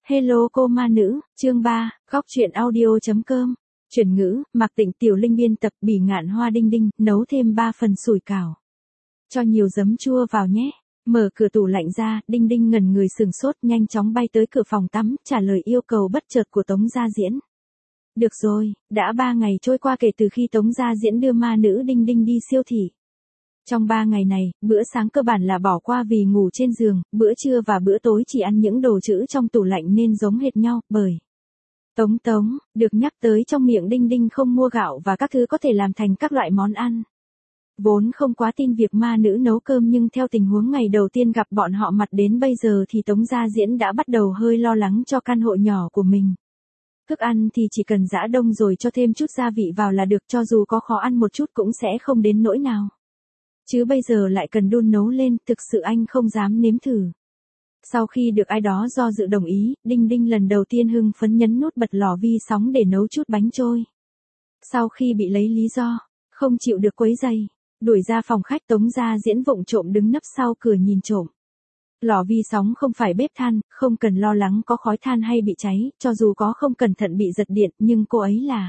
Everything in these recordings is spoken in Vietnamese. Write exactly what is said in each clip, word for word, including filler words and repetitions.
Hello cô ma nữ, chương ba, góc truyện audio.com. Chuyển ngữ, Mạc Tịnh Tiểu Linh biên tập. Bỉ Ngạn Hoa Đinh Đinh, nấu thêm ba phần sủi cảo. Cho nhiều giấm chua vào nhé. Mở cửa tủ lạnh ra, Đinh Đinh ngẩn người sừng sốt, nhanh chóng bay tới cửa phòng tắm, trả lời yêu cầu bất chợt của Tống Gia Diễn. Được rồi, đã ba ngày trôi qua kể từ khi Tống Gia Diễn đưa ma nữ Đinh Đinh đi siêu thị. Trong ba ngày này, bữa sáng cơ bản là bỏ qua vì ngủ trên giường, bữa trưa và bữa tối chỉ ăn những đồ trữ trong tủ lạnh nên giống hệt nhau, bởi Tống Tống, được nhắc tới trong miệng Đinh Đinh không mua gạo và các thứ có thể làm thành các loại món ăn. Vốn không quá tin việc ma nữ nấu cơm nhưng theo tình huống ngày đầu tiên gặp bọn họ mặt đến bây giờ thì Tống Gia Diễn đã bắt đầu hơi lo lắng cho căn hộ nhỏ của mình. Thức ăn thì chỉ cần giã đông rồi cho thêm chút gia vị vào là được, cho dù có khó ăn một chút cũng sẽ không đến nỗi nào. Chứ bây giờ lại cần đun nấu lên, thực sự anh không dám nếm thử. Sau khi được ai đó do dự đồng ý, Đinh Đinh lần đầu tiên hưng phấn nhấn nút bật lò vi sóng để nấu chút bánh trôi. Sau khi bị lấy lý do, không chịu được quấy rầy, đuổi ra phòng khách, Tống Gia Diễn vụng trộm đứng nấp sau cửa nhìn trộm. Lò vi sóng không phải bếp than, không cần lo lắng có khói than hay bị cháy, cho dù có không cẩn thận bị giật điện, nhưng cô ấy là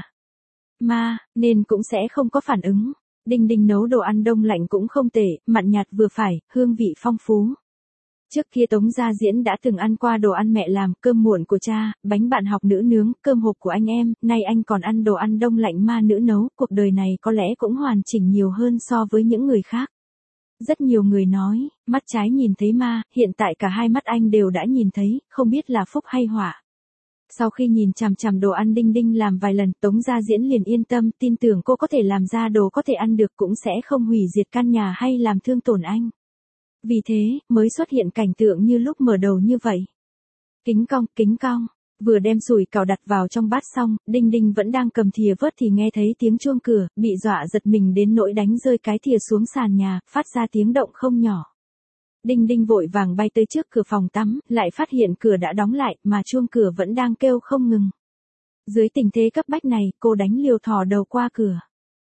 ma, nên cũng sẽ không có phản ứng. Đinh Đinh nấu đồ ăn đông lạnh cũng không tệ, mặn nhạt vừa phải, hương vị phong phú. Trước kia Tống Gia Diễn đã từng ăn qua đồ ăn mẹ làm, cơm muộn của cha, bánh bạn học nữ nướng, cơm hộp của anh em, nay anh còn ăn đồ ăn đông lạnh ma nữ nấu, cuộc đời này có lẽ cũng hoàn chỉnh nhiều hơn so với những người khác. Rất nhiều người nói, mắt trái nhìn thấy ma, hiện tại cả hai mắt anh đều đã nhìn thấy, không biết là phúc hay họa. Sau khi nhìn chằm chằm đồ ăn Đinh Đinh làm vài lần, Tống Gia Diễn liền yên tâm, tin tưởng cô có thể làm ra đồ có thể ăn được, cũng sẽ không hủy diệt căn nhà hay làm thương tổn anh. Vì thế, mới xuất hiện cảnh tượng như lúc mở đầu như vậy. Kính cong, kính cong, vừa đem sủi cảo đặt vào trong bát xong, Đinh Đinh vẫn đang cầm thìa vớt thì nghe thấy tiếng chuông cửa, bị dọa giật mình đến nỗi đánh rơi cái thìa xuống sàn nhà, phát ra tiếng động không nhỏ. Đinh Đinh vội vàng bay tới trước cửa phòng tắm, lại phát hiện cửa đã đóng lại, mà chuông cửa vẫn đang kêu không ngừng. Dưới tình thế cấp bách này, cô đánh liều thò đầu qua cửa.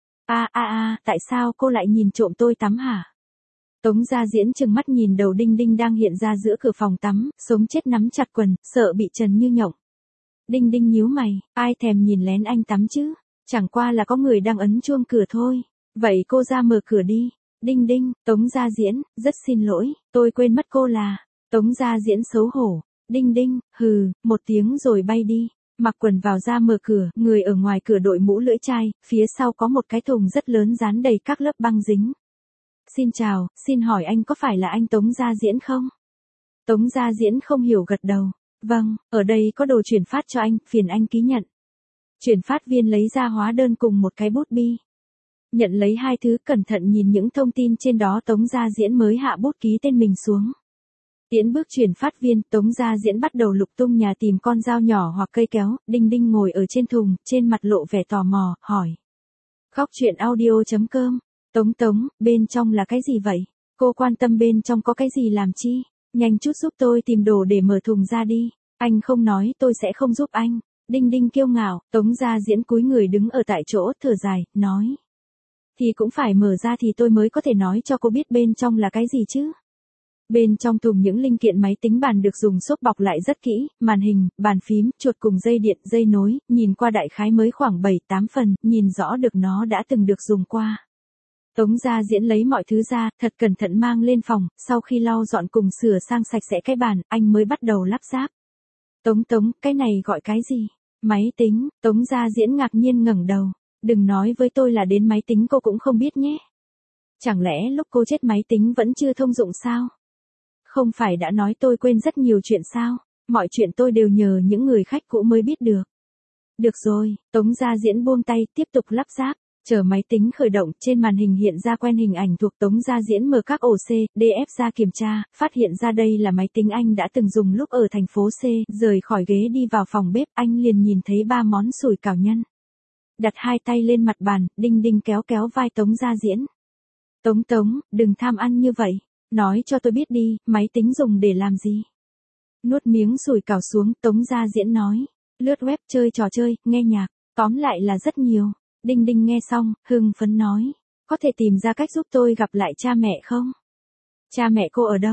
A a a, tại sao cô lại nhìn trộm tôi tắm hả? Tống Gia Diễn trừng mắt nhìn đầu Đinh Đinh đang hiện ra giữa cửa phòng tắm, sống chết nắm chặt quần, sợ bị trần như nhộng. Đinh Đinh nhíu mày, ai thèm nhìn lén anh tắm chứ? Chẳng qua là có người đang ấn chuông cửa thôi. Vậy cô ra mở cửa đi. Đinh Đinh, Tống Gia Diễn, rất xin lỗi, tôi quên mất cô là. Tống Gia Diễn xấu hổ. Đinh Đinh, hừ, một tiếng rồi bay đi. Mặc quần vào ra mở cửa, người ở ngoài cửa đội mũ lưỡi chai, phía sau có một cái thùng rất lớn dán đầy các lớp băng dính. Xin chào, xin hỏi anh có phải là anh Tống Gia Diễn không? Tống Gia Diễn không hiểu gật đầu. Vâng, ở đây có đồ chuyển phát cho anh, phiền anh ký nhận. Chuyển phát viên lấy ra hóa đơn cùng một cái bút bi. Nhận lấy hai thứ, cẩn thận nhìn những thông tin trên đó, Tống Gia Diễn mới hạ bút ký tên mình xuống. Tiễn bước chuyển phát viên, Tống Gia Diễn bắt đầu lục tung nhà tìm con dao nhỏ hoặc cây kéo. Đinh Đinh ngồi ở trên thùng, trên mặt lộ vẻ tò mò, hỏi. Góc truyện audio.com. Tống Tống, bên trong là cái gì vậy? Cô quan tâm bên trong có cái gì làm chi? Nhanh chút giúp tôi tìm đồ để mở thùng ra đi. Anh không nói tôi sẽ không giúp anh. Đinh Đinh kiêu ngạo. Tống Gia Diễn cúi người đứng ở tại chỗ, thở dài, nói. Thì cũng phải mở ra thì tôi mới có thể nói cho cô biết bên trong là cái gì chứ. Bên trong thùng những linh kiện máy tính bàn được dùng xốp bọc lại rất kỹ, màn hình, bàn phím, chuột cùng dây điện, dây nối, nhìn qua đại khái mới khoảng bảy tám phần, nhìn rõ được nó đã từng được dùng qua. Tống Gia Diễn lấy mọi thứ ra, thật cẩn thận mang lên phòng, sau khi lau dọn cùng sửa sang sạch sẽ cái bàn, anh mới bắt đầu lắp ráp. Tống Tống, cái này gọi cái gì? Máy tính. Tống Gia Diễn ngạc nhiên ngẩng đầu. Đừng nói với tôi là đến máy tính cô cũng không biết nhé. Chẳng lẽ lúc cô chết máy tính vẫn chưa thông dụng sao? Không phải đã nói tôi quên rất nhiều chuyện sao? Mọi chuyện tôi đều nhờ những người khách cũ mới biết được. Được rồi, Tống Gia Diễn buông tay, tiếp tục lắp ráp. Chờ máy tính khởi động, trên màn hình hiện ra quen hình ảnh thuộc Tống Gia Diễn, mở các ổ C, D F ra kiểm tra, phát hiện ra đây là máy tính anh đã từng dùng lúc ở thành phố C, rời khỏi ghế đi vào phòng bếp, anh liền nhìn thấy ba món sủi cảo nhân. Đặt hai tay lên mặt bàn, Đinh Đinh kéo kéo vai Tống Gia Diễn. Tống Tống, đừng tham ăn như vậy, nói cho tôi biết đi, máy tính dùng để làm gì? Nuốt miếng sủi cảo xuống, Tống Gia Diễn nói, lướt web, chơi trò chơi, nghe nhạc, tóm lại là rất nhiều. Đinh Đinh nghe xong, hưng phấn nói, có thể tìm ra cách giúp tôi gặp lại cha mẹ không? Cha mẹ cô ở đâu?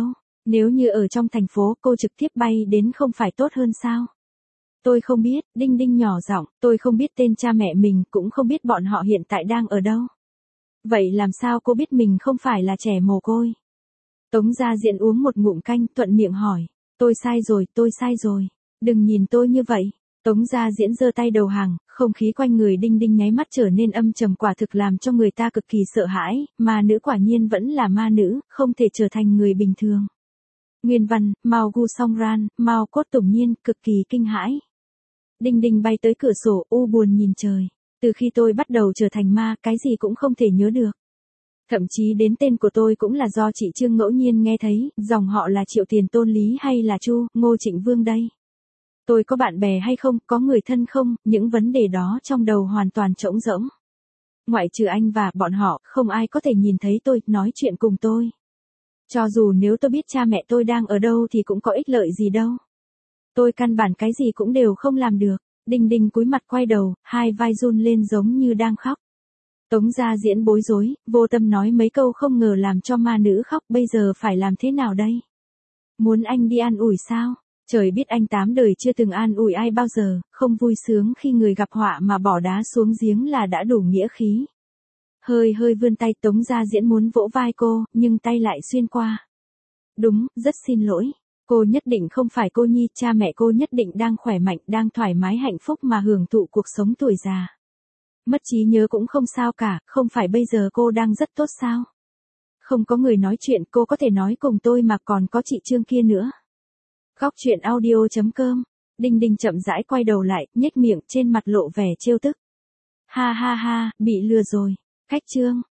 Nếu như ở trong thành phố cô trực tiếp bay đến không phải tốt hơn sao? Tôi không biết, Đinh Đinh nhỏ giọng, tôi không biết tên cha mẹ mình, cũng không biết bọn họ hiện tại đang ở đâu. Vậy làm sao cô biết mình không phải là trẻ mồ côi? Tống Gia Diễn uống một ngụm canh, thuận miệng hỏi. Tôi sai rồi, tôi sai rồi. Đừng nhìn tôi như vậy. Tống Gia Diễn giơ tay đầu hàng, không khí quanh người Đinh Đinh nháy mắt trở nên âm trầm, quả thực làm cho người ta cực kỳ sợ hãi, ma nữ quả nhiên vẫn là ma nữ, không thể trở thành người bình thường. Nguyên văn, Mao Gu Song Ran, Mao Cốt Tùng Nhiên, cực kỳ kinh hãi. Đinh Đinh bay tới cửa sổ, u buồn nhìn trời. Từ khi tôi bắt đầu trở thành ma, cái gì cũng không thể nhớ được. Thậm chí đến tên của tôi cũng là do chị Trương ngẫu nhiên nghe thấy, dòng họ là Triệu Tiền Tôn Lý hay là Chu, Ngô Trịnh Vương đây. Tôi có bạn bè hay không, có người thân không, những vấn đề đó trong đầu hoàn toàn trống rỗng. Ngoại trừ anh và bọn họ, không ai có thể nhìn thấy tôi, nói chuyện cùng tôi. Cho dù nếu tôi biết cha mẹ tôi đang ở đâu thì cũng có ích lợi gì đâu. Tôi căn bản cái gì cũng đều không làm được. Đinh Đinh cúi mặt quay đầu, hai vai run lên giống như đang khóc. Tống Gia Diễn bối rối, vô tâm nói mấy câu không ngờ làm cho ma nữ khóc, bây giờ phải làm thế nào đây? Muốn anh đi an ủi sao? Trời biết anh tám đời chưa từng an ủi ai bao giờ, không vui sướng khi người gặp họa mà bỏ đá xuống giếng là đã đủ nghĩa khí. Hơi hơi vươn tay, Tống Gia Diễn muốn vỗ vai cô, nhưng tay lại xuyên qua. Đúng, rất xin lỗi. Cô nhất định không phải cô nhi, cha mẹ cô nhất định đang khỏe mạnh, đang thoải mái hạnh phúc mà hưởng thụ cuộc sống tuổi già. Mất trí nhớ cũng không sao cả, không phải bây giờ cô đang rất tốt sao? Không có người nói chuyện, cô có thể nói cùng tôi mà, còn có chị Trương kia nữa. Góc chuyện audio chấm com. Đinh Đinh chậm rãi quay đầu lại, nhếch miệng, trên mặt lộ vẻ trêu tức. Ha ha ha, bị lừa rồi. Khách Trương.